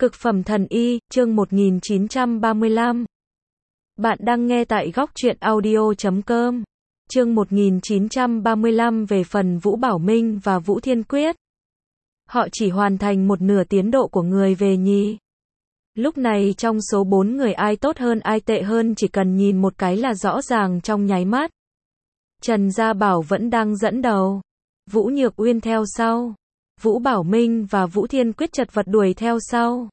Cực phẩm thần y, chương 1935. Bạn đang nghe tại góc truyện audio.com. Chương 1935 về phần Vũ Bảo Minh và Vũ Thiên Quyết. Họ chỉ hoàn thành một nửa tiến độ của người về nhì. Lúc này trong số 4 người ai tốt hơn ai tệ hơn chỉ cần nhìn một cái là rõ ràng trong nháy mắt. Trần Gia Bảo vẫn đang dẫn đầu. Vũ Nhược Uyên theo sau. Vũ Bảo Minh và Vũ Thiên Quyết chật vật đuổi theo sau.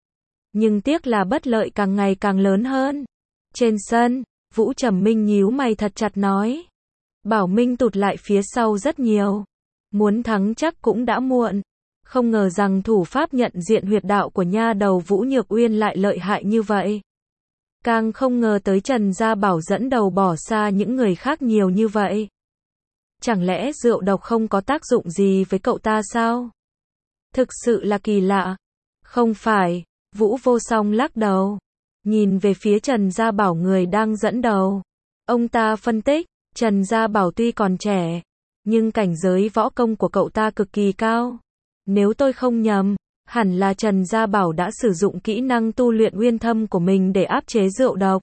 Nhưng tiếc là bất lợi càng ngày càng lớn hơn. Trên sân, Vũ Trầm Minh nhíu mày thật chặt nói. Bảo Minh tụt lại phía sau rất nhiều. Muốn thắng chắc cũng đã muộn. Không ngờ rằng thủ pháp nhận diện huyệt đạo của nha đầu Vũ Nhược Uyên lại lợi hại như vậy. Càng không ngờ tới Trần Gia Bảo dẫn đầu bỏ xa những người khác nhiều như vậy. Chẳng lẽ rượu độc không có tác dụng gì với cậu ta sao? Thực sự là kỳ lạ. Không phải, Vũ Vô Song lắc đầu. Nhìn về phía Trần Gia Bảo người đang dẫn đầu. Ông ta phân tích, Trần Gia Bảo tuy còn trẻ, nhưng cảnh giới võ công của cậu ta cực kỳ cao. Nếu tôi không nhầm, hẳn là Trần Gia Bảo đã sử dụng kỹ năng tu luyện uyên thâm của mình để áp chế rượu độc.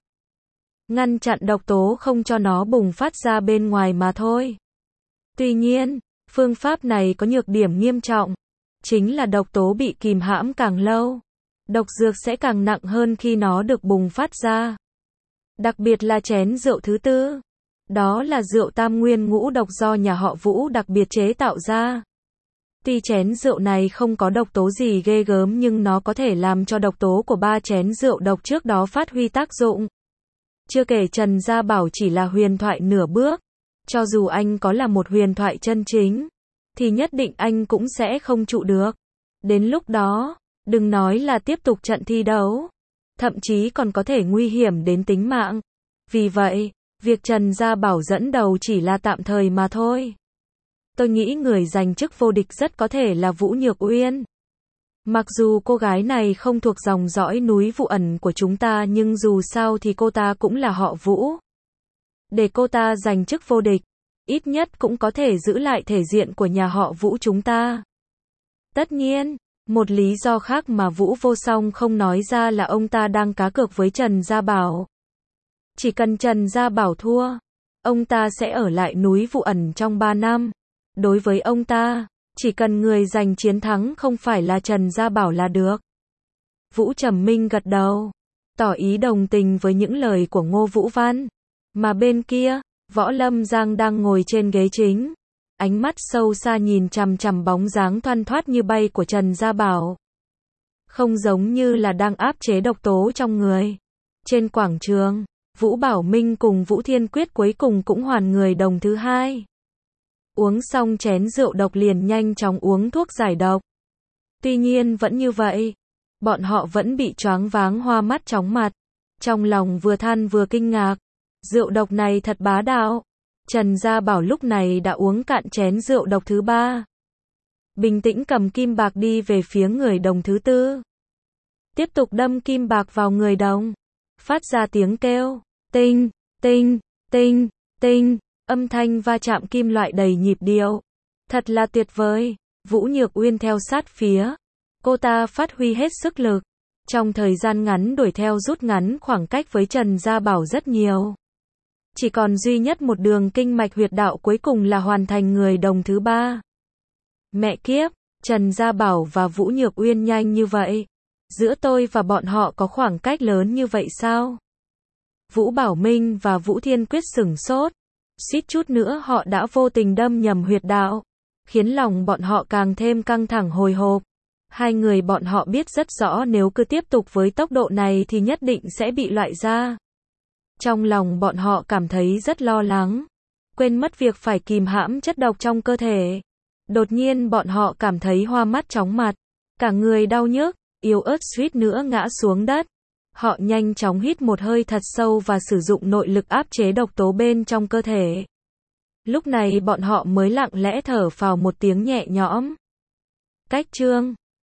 Ngăn chặn độc tố không cho nó bùng phát ra bên ngoài mà thôi. Tuy nhiên, phương pháp này có nhược điểm nghiêm trọng. Chính là độc tố bị kìm hãm càng lâu, độc dược sẽ càng nặng hơn khi nó được bùng phát ra. Đặc biệt là chén rượu thứ tư. Đó là rượu tam nguyên ngũ độc do nhà họ Vũ đặc biệt chế tạo ra. Tuy chén rượu này không có độc tố gì ghê gớm nhưng nó có thể làm cho độc tố của 3 chén rượu độc trước đó phát huy tác dụng. Chưa kể Trần Gia Bảo chỉ là huyền thoại nửa bước. Cho dù anh có là một huyền thoại chân chính, thì nhất định anh cũng sẽ không trụ được. Đến lúc đó, đừng nói là tiếp tục trận thi đấu, thậm chí còn có thể nguy hiểm đến tính mạng. Vì vậy, việc Trần Gia Bảo dẫn đầu chỉ là tạm thời mà thôi. Tôi nghĩ người giành chức vô địch rất có thể là Vũ Nhược Uyên. Mặc dù cô gái này không thuộc dòng dõi núi Vụ Ẩn của chúng ta nhưng dù sao thì cô ta cũng là họ Vũ. Để cô ta giành chức vô địch, ít nhất cũng có thể giữ lại thể diện của nhà họ Vũ chúng ta. Tất nhiên, một lý do khác mà Vũ Vô Song không nói ra là ông ta đang cá cược với Trần Gia Bảo. Chỉ cần Trần Gia Bảo thua, ông ta sẽ ở lại núi Vụ Ẩn trong 3 năm. Đối với ông ta, chỉ cần người giành chiến thắng không phải là Trần Gia Bảo là được. Vũ Trầm Minh gật đầu, tỏ ý đồng tình với những lời của Ngô Vũ Văn. Mà bên kia, Võ Lâm Giang đang ngồi trên ghế chính. Ánh mắt sâu xa nhìn chằm chằm bóng dáng thoăn thoắt như bay của Trần Gia Bảo. Không giống như là đang áp chế độc tố trong người. Trên quảng trường, Vũ Bảo Minh cùng Vũ Thiên Quyết cuối cùng cũng hoàn người đồng thứ hai. Uống xong chén rượu độc liền nhanh chóng uống thuốc giải độc. Tuy nhiên vẫn như vậy, bọn họ vẫn bị choáng váng hoa mắt chóng mặt. Trong lòng vừa than vừa kinh ngạc. Rượu độc này thật bá đạo. Trần Gia Bảo lúc này đã uống cạn chén rượu độc thứ 3. Bình tĩnh cầm kim bạc đi về phía người đồng thứ 4. Tiếp tục đâm kim bạc vào người đồng. Phát ra tiếng kêu. Tinh, tinh, tinh, tinh. Âm thanh va chạm kim loại đầy nhịp điệu. Thật là tuyệt vời. Vũ Nhược Uyên theo sát phía. Cô ta phát huy hết sức lực. Trong thời gian ngắn đuổi theo rút ngắn khoảng cách với Trần Gia Bảo rất nhiều. Chỉ còn duy nhất một đường kinh mạch huyệt đạo cuối cùng là hoàn thành người đồng thứ 3. Mẹ kiếp, Trần Gia Bảo và Vũ Nhược Uyên nhanh như vậy. Giữa tôi và bọn họ có khoảng cách lớn như vậy sao? Vũ Bảo Minh và Vũ Thiên Quyết sửng sốt. Suýt chút nữa họ đã vô tình đâm nhầm huyệt đạo. Khiến lòng bọn họ càng thêm căng thẳng hồi hộp. Hai người bọn họ biết rất rõ nếu cứ tiếp tục với tốc độ này thì nhất định sẽ bị loại ra. Trong lòng bọn họ cảm thấy rất lo lắng. Quên mất việc phải kìm hãm chất độc trong cơ thể. Đột nhiên bọn họ cảm thấy hoa mắt chóng mặt. Cả người đau nhức, yếu ớt suýt nữa ngã xuống đất. Họ nhanh chóng hít một hơi thật sâu và sử dụng nội lực áp chế độc tố bên trong cơ thể. Lúc này bọn họ mới lặng lẽ thở phào một tiếng nhẹ nhõm. Cách chương